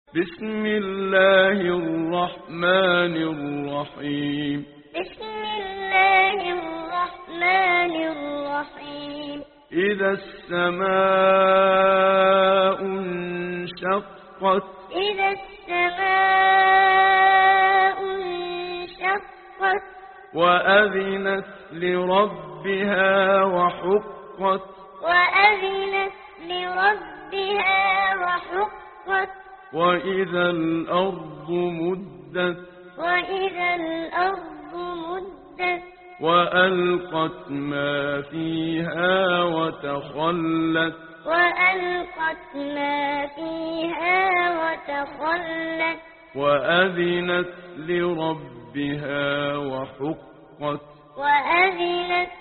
بسم الله الرحمن الرحيم. بسم الله الرحمن الرحيم. إذا السماء انشقت. إذا السماء انشقت. وأذنت لربها وحقت. وأذنت لربها وحقت. وإذا الأرض مدت. وإذا الأرض مدت. وألقت ما فيها وتخلت. وألقت ما فيها وتخلت. وأذنت لربها وحقت. وأذنت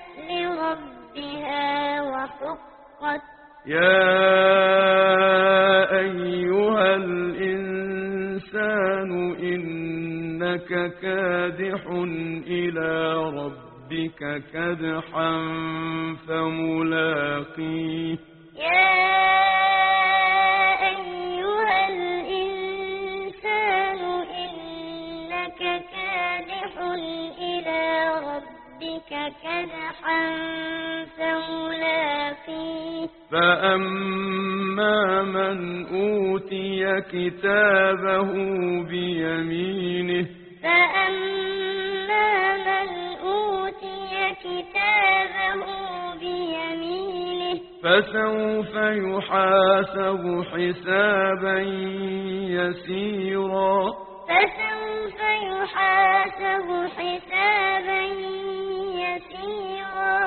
لربها وحقت. يا أيها الإنسان إنك كادح إلى ربك كدحا فملاقيه. يا أيها الإنسان إنك كادح إلى ربك كدحا فملاقيه. فأما من أوتي كتابه بيمينه. فأما من أوتي كتابه بيمينه. فسوف يحاسب حسابا يسيرا. فسوف يحاسب حسابا يسيرا.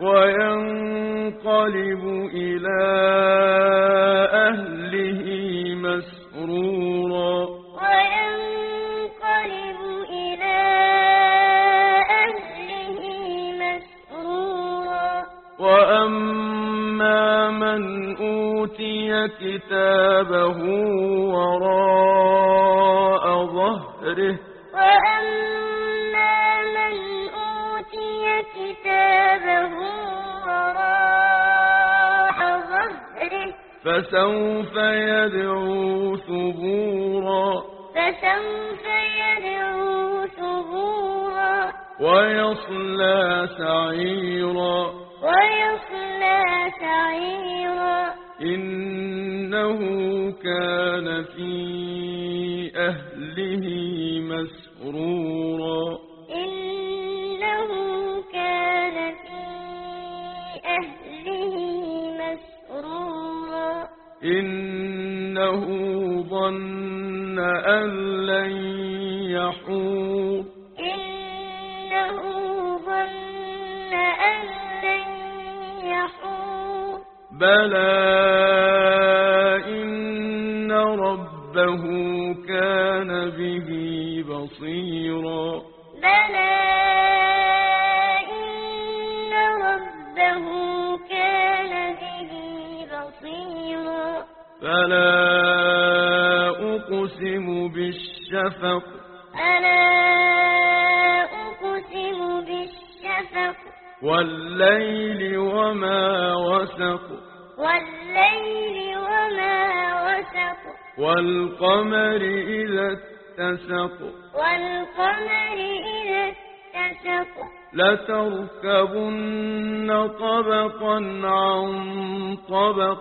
وينقلب إلى أهله مسرورا. وينقلب إلى أهله مسرورا. وأما من أوتي كتابه وراء ظهره. وأما من أوتي كتابه وراء ظهره. فسوف يدعو ثبورا. فسوف يدعو ثبورا. ويصلى سعيرا. ويصلى سعيرا. إنه كان في أهله مسرورا. إنه كان في أهله مسرورا. إنه ظن أن لن يحور. إنه ظن أن لن يحور. بلى إن ربه كان به بصيرا. بلى إن ربه كان به بصيرا. فلا أقسم بالشفق. فلا أقسم بالشفق. والليل وما وسق. والليل وما وسق. والقمر إذا اتسق. والقمر إذا اتسق. لتركبن طبقا عن طبق.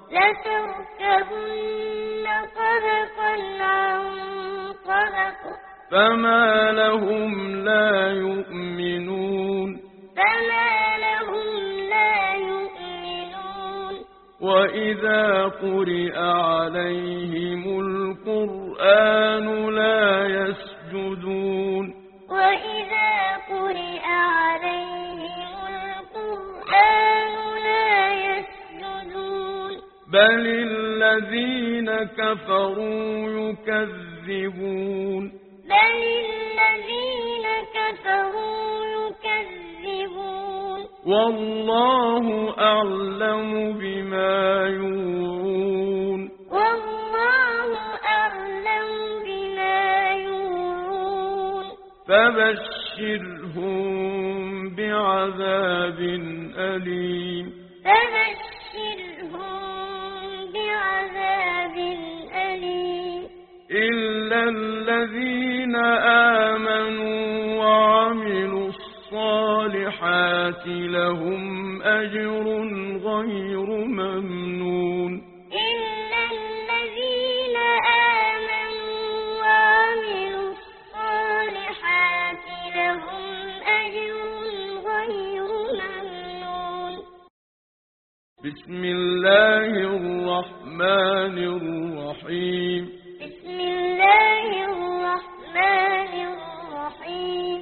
لتركبن طبقا عن طبق. فما لهم لا يؤمنون. فما لهم لا يؤمنون. وإذا قرئ عليهم القرآن لا يسجدون. وإذا قرئ عليهم القرآن لا يسجدون. بل الذين كفروا يكذبون. بل الذين كفروا يكذبون. والله أعلم بما يوعون. والله أعلم بما يوعون. فبشرهم بعذاب أليم. فبشرهم بعذاب أليم. إلا الذين آمنوا وعملوا الصالحات لهم أجر غير ممنون إلا الذين آمنوا وعملوا الصالحات لهم أجر غير ممنون بسم الله الرحمن الرحيم بسم الله الرحمن الرحيم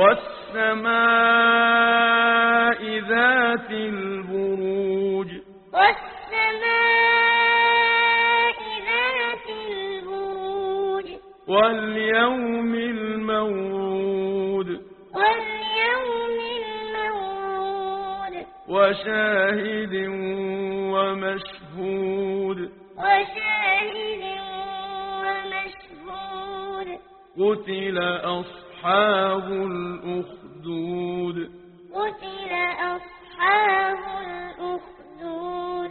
والسماء ذات البروج والسماء ذات البروج واليوم الموعود واليوم الموعود وشاهد ومشهود وشاهد ومشهود قتل أصحاب الأخدود قتل أصحاب الأخدود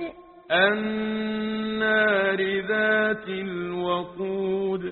النار ذات الوقود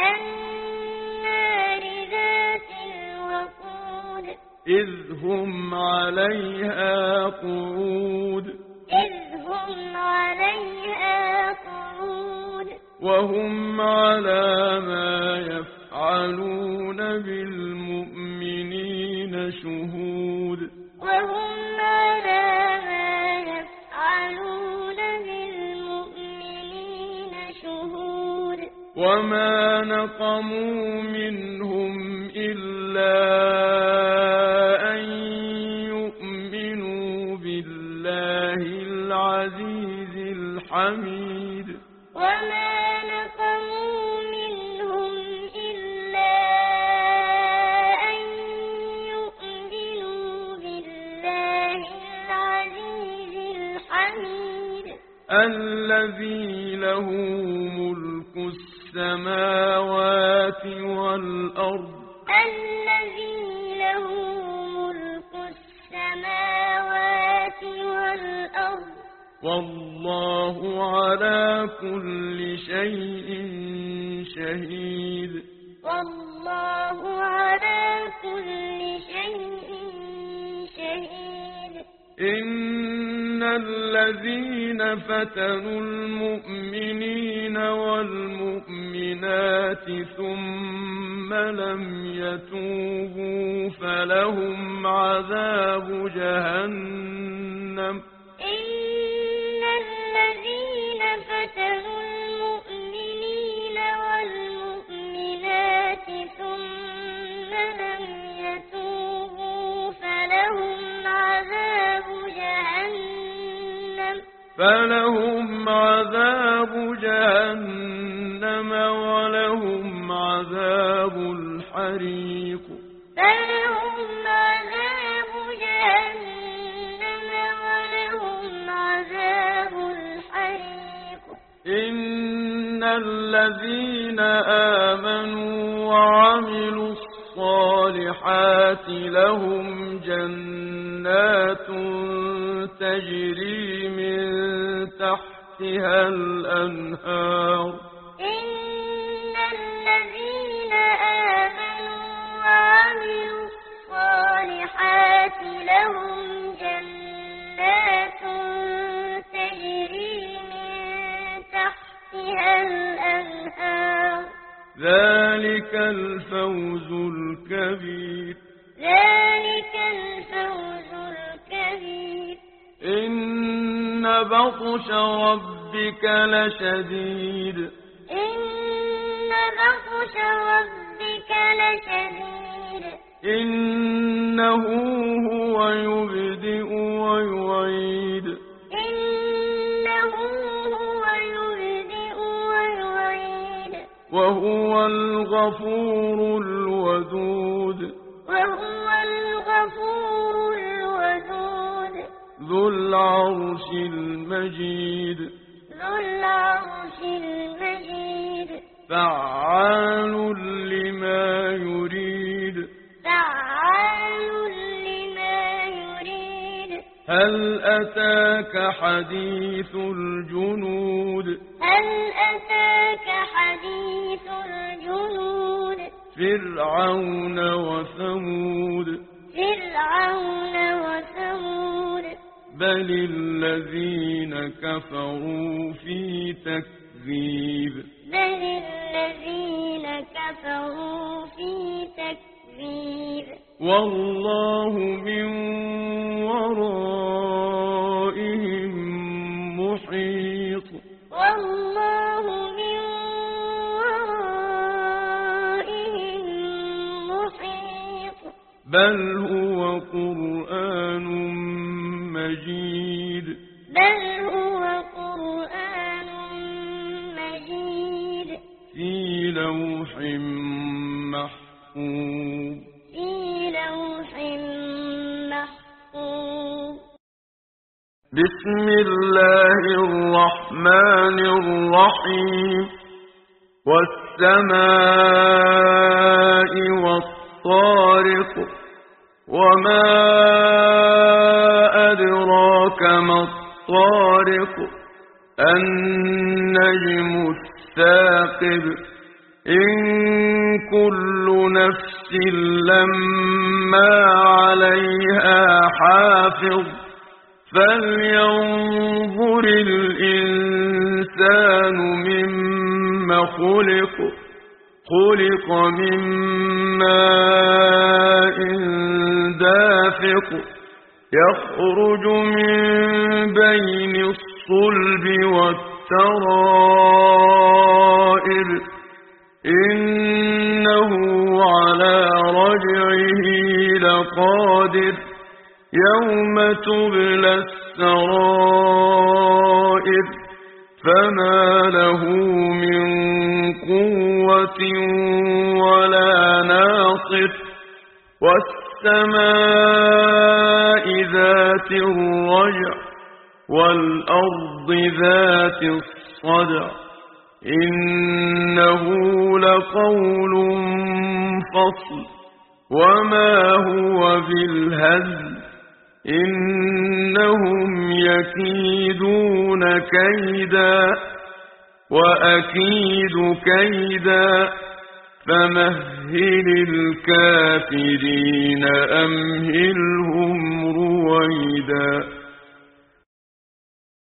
النار ذات الوقود إذ هم عليها قعود إذ هم عليها قعود وهم على ما يفعلون بالمؤمنين شهود وهم على ما يفعلون بالمؤمنين شهود وما نقموا منهم إلا أن يؤمنوا بالله العزيز الحميد وما نقموا منهم إلا أن يؤمنوا بالله العزيز الحميد الذي له ملك السماوات والأرض الذي له ملك السماوات والأرض والله على كل شيء شهيد والله على كل شيء شهيد إن الذين فتنوا المؤمنين والمؤمنات ثم لم يتوبوا فلهم عذاب جهنم إن الذين فتنوا المؤمنين والمؤمنات ثم لم يتوبوا فلهم عذاب جهنم ولهم عذاب الحريق فلهم عذاب جهنم ولهم عذاب الحريق إن الذين آمنوا وعملوا الصالحات لهم جنات تجري من تحتها الأنهار إن الذين آمنوا وعملوا الصالحات لهم جنات تجري من تحتها الأنهار ذلك الفوز الكبير ذلك الفوز الكبير إن بطش ربك لشديد إن بطش ربك لشديد إنه هو يبدئ ويعيد إنه هو يبدئ ويعيد وهو الغفور الودود وهو الغفور الودود ذو العرش المجيد ذو العرش المجيد فعال لما يريد فعال لما يريد هل أتاك حديث الجنود هل أتاك حديث فرعون وثمود بل الذين كفروا في تكذيب والله من ورائهم محيط بل هو قرآن مجيد في لوح محفوظ بسم الله الرحمن الرحيم والسماء والطارق وما أدراك ما الطارق النجم الثاقب إن كل نفس لما عليها حافظ فلينظر الإنسان مما خلق من ماء دافق يخرج من بين الصلب والترائب إنه على رجعه لقادر يوم تبلى السرائر فما له من قوة ولا ناصر والسماء ذات الرجع والأرض ذات الصدع إنه لقول فصل وما هو بالهزل إنهم يكيدون كيدا وأكيد كيدا فمهل الكافرين أمهلهم رويدا